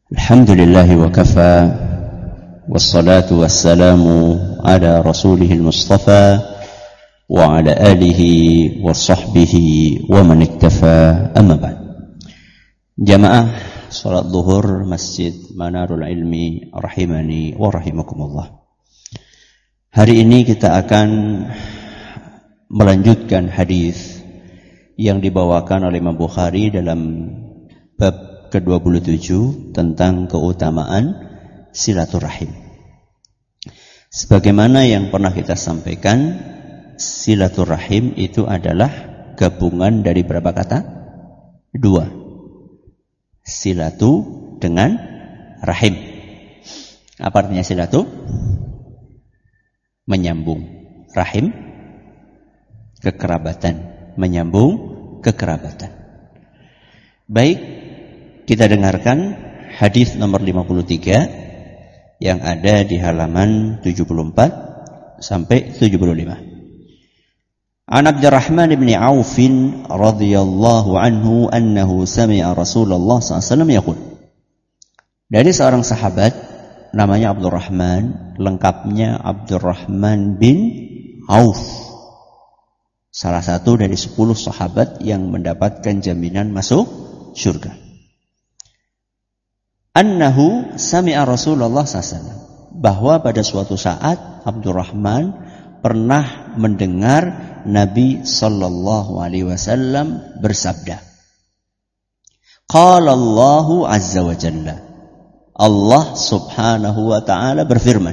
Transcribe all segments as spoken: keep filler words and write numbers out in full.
Alhamdulillahi wa kafa wassalatu wassalamu ala rasulihil mustafa wa ala alihi wa sahbihi wa man iktafa amma ba'd. Jamaah salat zuhur Masjid Manarul Ilmi rahimani wa rahimakumullah. Hari ini kita akan melanjutkan hadis yang dibawakan oleh Imam Bukhari dalam bab ke dua puluh tujuh tentang keutamaan silaturahim. Sebagaimana yang pernah kita sampaikan, silaturahim itu adalah gabungan dari berapa kata? Dua. Silatu dengan rahim. Apa artinya silatu? Menyambung. Rahim, kekerabatan. Menyambung kekerabatan. Baik, kita dengarkan hadis nomor lima puluh tiga yang ada di halaman tujuh puluh empat sampai tujuh puluh lima. An Abdurrahman bin Auf radhiyallahu anhu annahu sami'a Rasulullah sallallahu alaihi wasallam yaqul. Dari seorang sahabat namanya Abdurrahman, lengkapnya Abdurrahman bin Auf. Salah satu dari sepuluh sahabat yang mendapatkan jaminan masuk surga. Annahu sami'a Rasulullah sallallahu alaihi wasallam, bahwa pada suatu saat Abdurrahman pernah mendengar Nabi sallallahu alaihi wasallam bersabda. Qala Allahu azza wa jalla, Allah subhanahu wa ta'ala berfirman.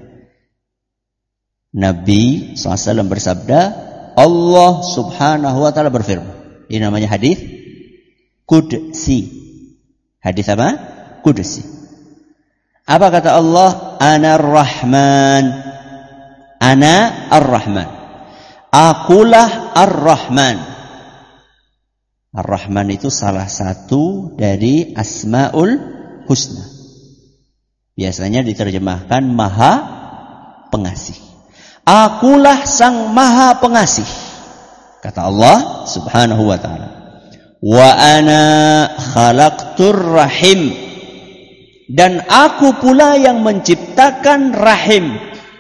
Nabi sallallahu alaihi wasallam bersabda, Allah subhanahu wa ta'ala berfirman. Ini namanya hadis qudsi. Hadis apa? Qudsi. Apa kata Allah? Ana ar-Rahman. Ana ar-Rahman. Akulah ar-Rahman. Ar-Rahman itu salah satu dari Asmaul Husna. Biasanya diterjemahkan Maha Pengasih. Akulah Sang Maha Pengasih. Kata Allah Subhanahu wa ta'ala. Wa ana khalaqtur rahim. Dan aku pula yang menciptakan rahim.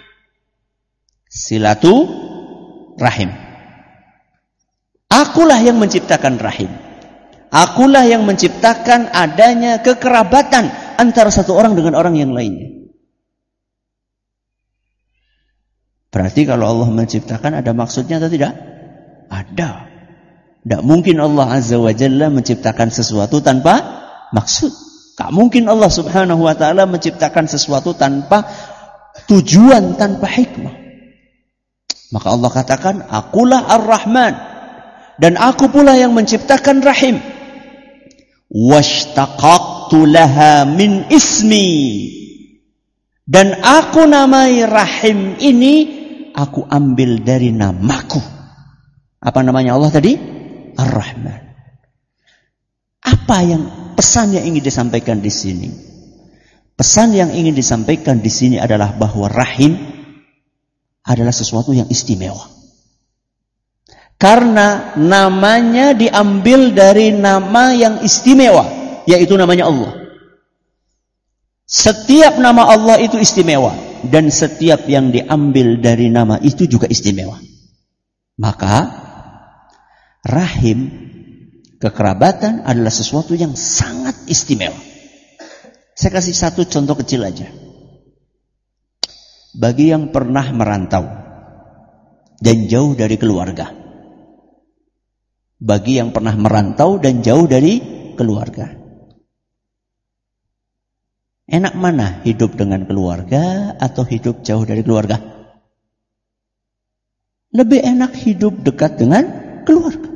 Silatu rahim. Akulah yang menciptakan rahim. Akulah yang menciptakan adanya kekerabatan antara satu orang dengan orang yang lainnya. Berarti kalau Allah menciptakan ada maksudnya atau tidak? Ada. Tidak mungkin Allah Azza wa Jalla menciptakan sesuatu tanpa maksud. Tak mungkin Allah subhanahu wa ta'ala menciptakan sesuatu tanpa tujuan, tanpa hikmah. Maka Allah katakan, akulah ar-Rahman. Dan aku pula yang menciptakan rahim. Washtaqaqtu laha min ismi. Dan aku namai rahim ini, aku ambil dari namaku. Apa namanya Allah tadi? Ar-Rahman. Apa yang pesan yang ingin disampaikan di sini? Pesan yang ingin disampaikan di sini adalah bahwa rahim adalah sesuatu yang istimewa. Karena namanya diambil dari nama yang istimewa, yaitu namanya Allah. Setiap nama Allah itu istimewa, dan setiap yang diambil dari nama itu juga istimewa. Maka rahim, kekerabatan adalah sesuatu yang sangat istimewa. Saya kasih satu contoh kecil aja. Bagi yang pernah merantau dan jauh dari keluarga. Bagi yang pernah merantau dan jauh dari keluarga. Enak mana hidup dengan keluarga atau hidup jauh dari keluarga? Lebih enak hidup dekat dengan keluarga.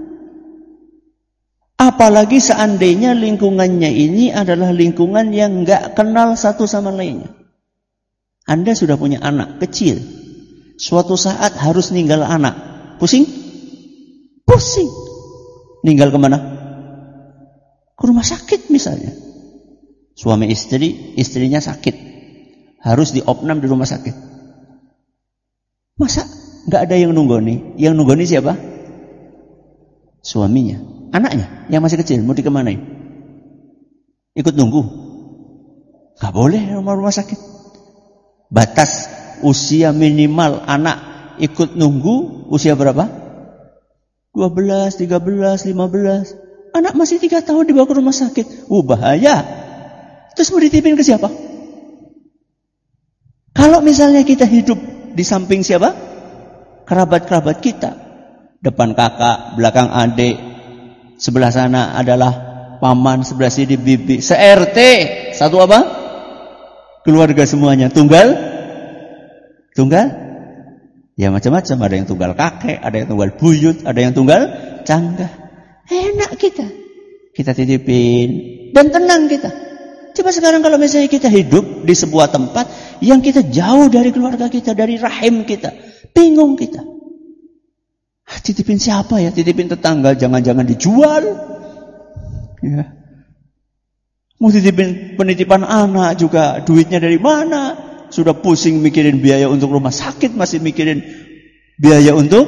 Apalagi seandainya lingkungannya ini adalah lingkungan yang enggak kenal satu sama lainnya. Anda sudah punya anak kecil. Suatu saat harus ninggal anak. Pusing? Pusing. Ninggal kemana? Ke rumah sakit misalnya. Suami istri, istrinya sakit. Harus diopnam di rumah sakit. Masa enggak ada yang nunggoni? Yang nunggoni siapa? Suaminya. Anaknya yang masih kecil mau dikemanain? Ikut nunggu? Gak boleh rumah-rumah sakit. Batas usia minimal anak ikut nunggu usia berapa? dua belas, tiga belas, lima belas. Anak masih tiga tahun dibawa ke rumah sakit. Uh, bahaya. Terus mau dititipin ke siapa? Kalau misalnya kita hidup di samping siapa? Kerabat-kerabat kita. Depan kakak, belakang adik. Sebelah sana adalah paman, sebelah sini bibi. Se-R T. Satu apa? Keluarga semuanya. Tunggal? Tunggal? Ya macam-macam. Ada yang tunggal kakek, ada yang tunggal buyut, ada yang tunggal canggah. Enak kita. Kita titipin. Dan tenang kita. Coba sekarang kalau misalnya kita hidup di sebuah tempat yang kita jauh dari keluarga kita, dari rahim kita. Bingung kita. Ah, titipin siapa ya? Titipin tetangga, jangan-jangan dijual. Ya. Mau titipin penitipan anak juga, duitnya dari mana? Sudah pusing mikirin biaya untuk rumah sakit, masih mikirin biaya untuk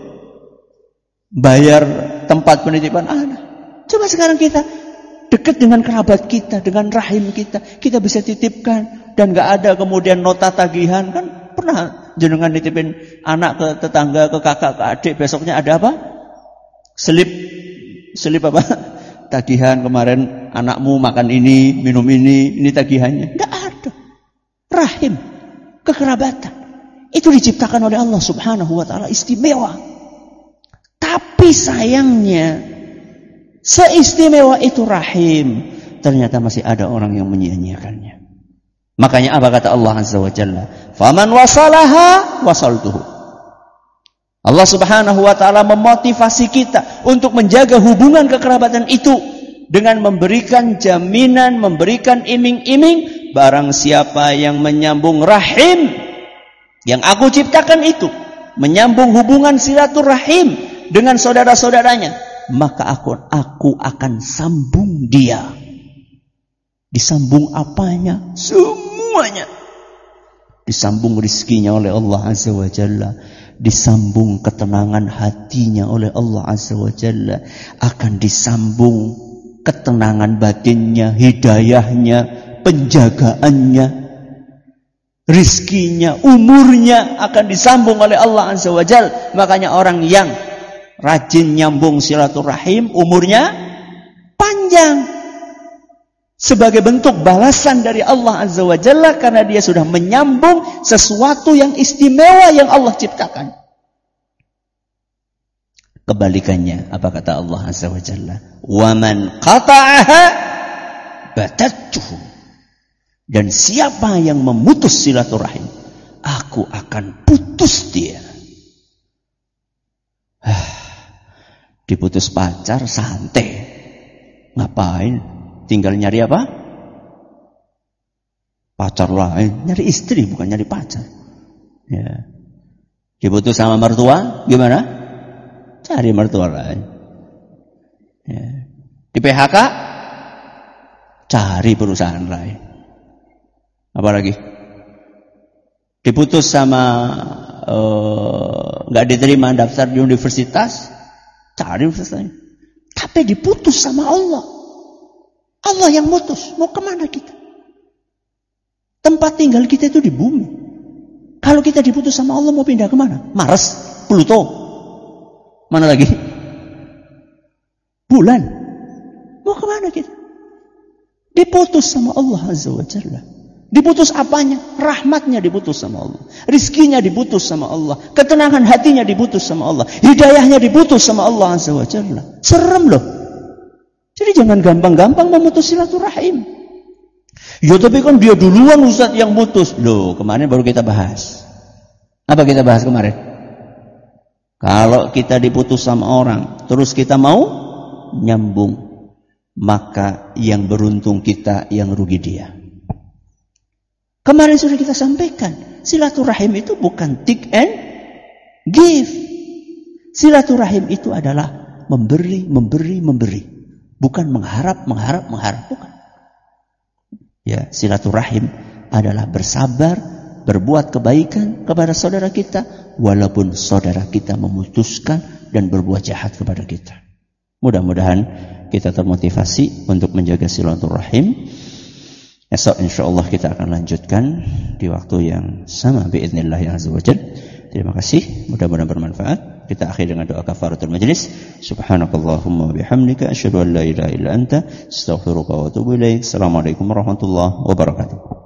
bayar tempat penitipan anak. Coba sekarang kita dekat dengan kerabat kita, dengan rahim kita, kita bisa titipkan dan gak ada kemudian nota tagihan. Kan pernah jenengan nitipin anak ke tetangga, ke kakak, ke adik, besoknya ada apa? Selip, selip apa? Tagihan kemarin anakmu makan ini, minum ini, ini tagihannya. Gak ada. Rahim, kekerabatan. Itu diciptakan oleh Allah Subhanahu wa ta'ala, istimewa. Tapi sayangnya, seistimewa itu rahim, ternyata masih ada orang yang menyia-nyiakannya. Makanya apa kata Allah Azza wa Jalla? Faman wasalaha wasaltuhu. Allah Subhanahu wa ta'ala memotivasi kita untuk menjaga hubungan kekerabatan itu dengan memberikan jaminan, memberikan iming-iming. Barang siapa yang menyambung rahim yang aku ciptakan itu, menyambung hubungan silaturahim dengan saudara-saudaranya, maka aku, aku akan sambung dia. Disambung apanya? Semuanya. Disambung rizkinya oleh Allah Azza wa Jalla. Disambung ketenangan hatinya oleh Allah Azza wa Jalla. Akan disambung ketenangan batinnya, hidayahnya, penjagaannya, rizkinya, umurnya akan disambung oleh Allah Azza wa Jalla. Makanya orang yang rajin nyambung silaturahim, umurnya panjang. Sebagai bentuk balasan dari Allah Azza wa Jalla karena dia sudah menyambung sesuatu yang istimewa yang Allah ciptakan. Kebalikannya, apa kata Allah Azza wa Jalla? Wa man qata'aha batattuhu. Dan siapa yang memutus silaturahim, aku akan putus dia. Ah, diputus pacar santai. Ngapain? Tinggal nyari apa? Pacar lain. Nyari istri, bukan nyari pacar. Ya. Diputus sama mertua, gimana? Cari mertua lain. Ya. Di P H K, cari perusahaan lain. Apalagi? Diputus sama uh, gak diterima daftar di universitas, cari universitas lain. Tapi diputus sama Allah. Allah yang mutus. Mau kemana kita? Tempat tinggal kita itu di bumi. Kalau kita diputus sama Allah, mau pindah kemana? Mars, Pluto, mana lagi? Bulan. Mau kemana kita? Diputus sama Allah Azza wa Jalla. Diputus apanya? Rahmatnya diputus sama Allah. Rizkinya diputus sama Allah. Ketenangan hatinya diputus sama Allah. Hidayahnya diputus sama Allah Azza wa Jalla. Serem loh. Jadi jangan gampang-gampang memutus silaturahim. Ya tapi kan dia duluan Ustaz yang mutus. Loh, kemarin baru kita bahas. Apa kita bahas kemarin? Kalau kita diputus sama orang, terus kita mau nyambung, maka yang beruntung kita, yang rugi dia. Kemarin sudah kita sampaikan, silaturahim itu bukan take and give. Silaturahim itu adalah memberi, memberi, memberi. Bukan mengharap, mengharap, mengharap. Bukan. Ya, silaturahim adalah bersabar, berbuat kebaikan kepada saudara kita, walaupun saudara kita memutuskan dan berbuat jahat kepada kita. Mudah-mudahan kita termotivasi untuk menjaga silaturahim. Esok insyaallah kita akan lanjutkan di waktu yang sama biidznillah azza wajalla. Terima kasih, mudah-mudahan bermanfaat. Kita akhiri dengan doa kafaratul majlis. Subhanakallahumma wa bihamdika asyhadu an la ilaha illa anta astaghfiruka wa atubu ilaik. Assalamualaikum warahmatullahi wabarakatuh.